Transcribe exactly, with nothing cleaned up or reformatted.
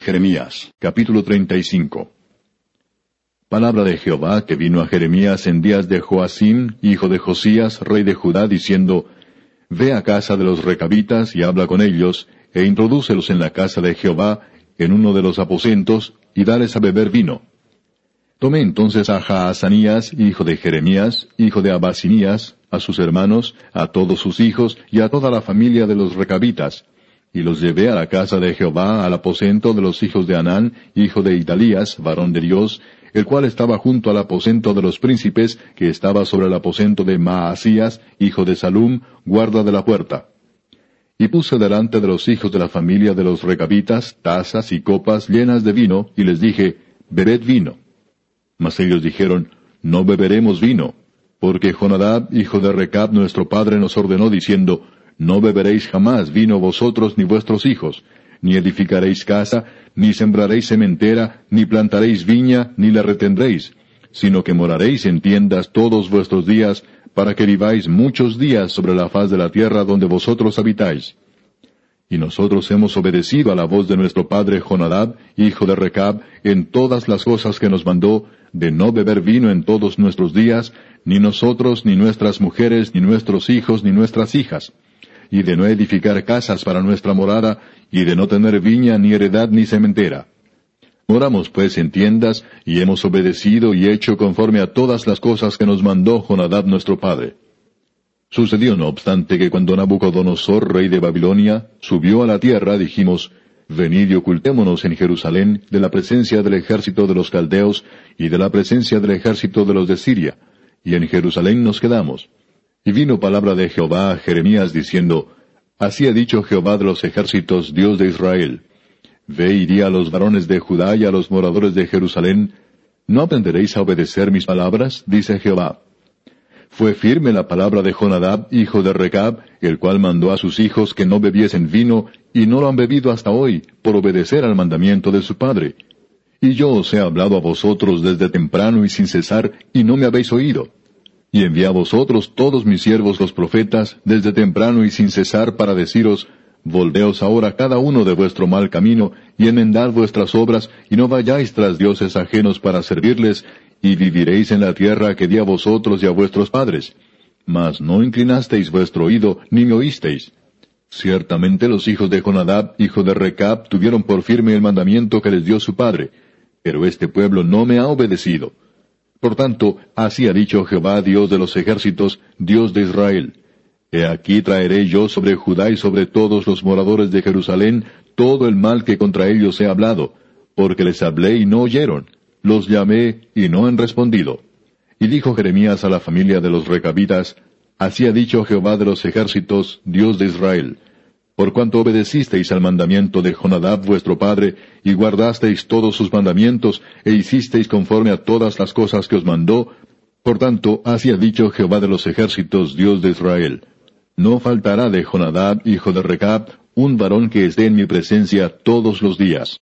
Jeremías, capítulo treinta y cinco. Palabra de Jehová que vino a Jeremías en días de Joacim, hijo de Josías, rey de Judá, diciendo, Ve a casa de los recabitas y habla con ellos, e introdúcelos en la casa de Jehová, en uno de los aposentos, y dales a beber vino. Tomé entonces a Jaazanías, hijo de Jeremías, hijo de Abasinías, a sus hermanos, a todos sus hijos, y a toda la familia de los recabitas, y los llevé a la casa de Jehová, al aposento de los hijos de Anán, hijo de Idalías, varón de Dios, el cual estaba junto al aposento de los príncipes, que estaba sobre el aposento de Maasías, hijo de Salum, guarda de la puerta. Y puse delante de los hijos de la familia de los recabitas tazas y copas llenas de vino, y les dije, Bebed vino. Mas ellos dijeron, No beberemos vino, porque Jonadab, hijo de Recab, nuestro padre, nos ordenó diciendo, No beberéis jamás vino vosotros ni vuestros hijos, ni edificaréis casa, ni sembraréis sementera, ni plantaréis viña, ni la retendréis, sino que moraréis en tiendas todos vuestros días, para que viváis muchos días sobre la faz de la tierra donde vosotros habitáis. Y nosotros hemos obedecido a la voz de nuestro padre Jonadab, hijo de Recab, en todas las cosas que nos mandó, de no beber vino en todos nuestros días, ni nosotros, ni nuestras mujeres, ni nuestros hijos, ni nuestras hijas, y de no edificar casas para nuestra morada, y de no tener viña, ni heredad, ni sementera. Moramos pues en tiendas, y hemos obedecido y hecho conforme a todas las cosas que nos mandó Jonadab nuestro padre. Sucedió no obstante que cuando Nabucodonosor, rey de Babilonia, subió a la tierra, dijimos, Venid y ocultémonos en Jerusalén de la presencia del ejército de los caldeos y de la presencia del ejército de los de Siria, y en Jerusalén nos quedamos. Y vino palabra de Jehová a Jeremías diciendo, Así ha dicho Jehová de los ejércitos, Dios de Israel, Ve y di a los varones de Judá y a los moradores de Jerusalén, ¿no aprenderéis a obedecer mis palabras? Dice Jehová. Fue firme la palabra de Jonadab, hijo de Recab, el cual mandó a sus hijos que no bebiesen vino, y no lo han bebido hasta hoy, por obedecer al mandamiento de su padre. Y yo os he hablado a vosotros desde temprano y sin cesar, y no me habéis oído. Y envié a vosotros todos mis siervos los profetas, desde temprano y sin cesar, para deciros, Volveos ahora cada uno de vuestro mal camino, y enmendad vuestras obras, y no vayáis tras dioses ajenos para servirles, y viviréis en la tierra que di a vosotros y a vuestros padres. Mas no inclinasteis vuestro oído, ni me oísteis. Ciertamente los hijos de Jonadab, hijo de Recab, tuvieron por firme el mandamiento que les dio su padre, pero este pueblo no me ha obedecido. Por tanto, así ha dicho Jehová, Dios de los ejércitos, Dios de Israel. He aquí traeré yo sobre Judá y sobre todos los moradores de Jerusalén todo el mal que contra ellos he hablado, porque les hablé y no oyeron, los llamé y no han respondido. Y dijo Jeremías a la familia de los recabitas, Así ha dicho Jehová de los ejércitos, Dios de Israel, por cuanto obedecisteis al mandamiento de Jonadab vuestro padre, y guardasteis todos sus mandamientos, e hicisteis conforme a todas las cosas que os mandó, por tanto, así ha dicho Jehová de los ejércitos, Dios de Israel, no faltará de Jonadab, hijo de Recab, un varón que esté en mi presencia todos los días.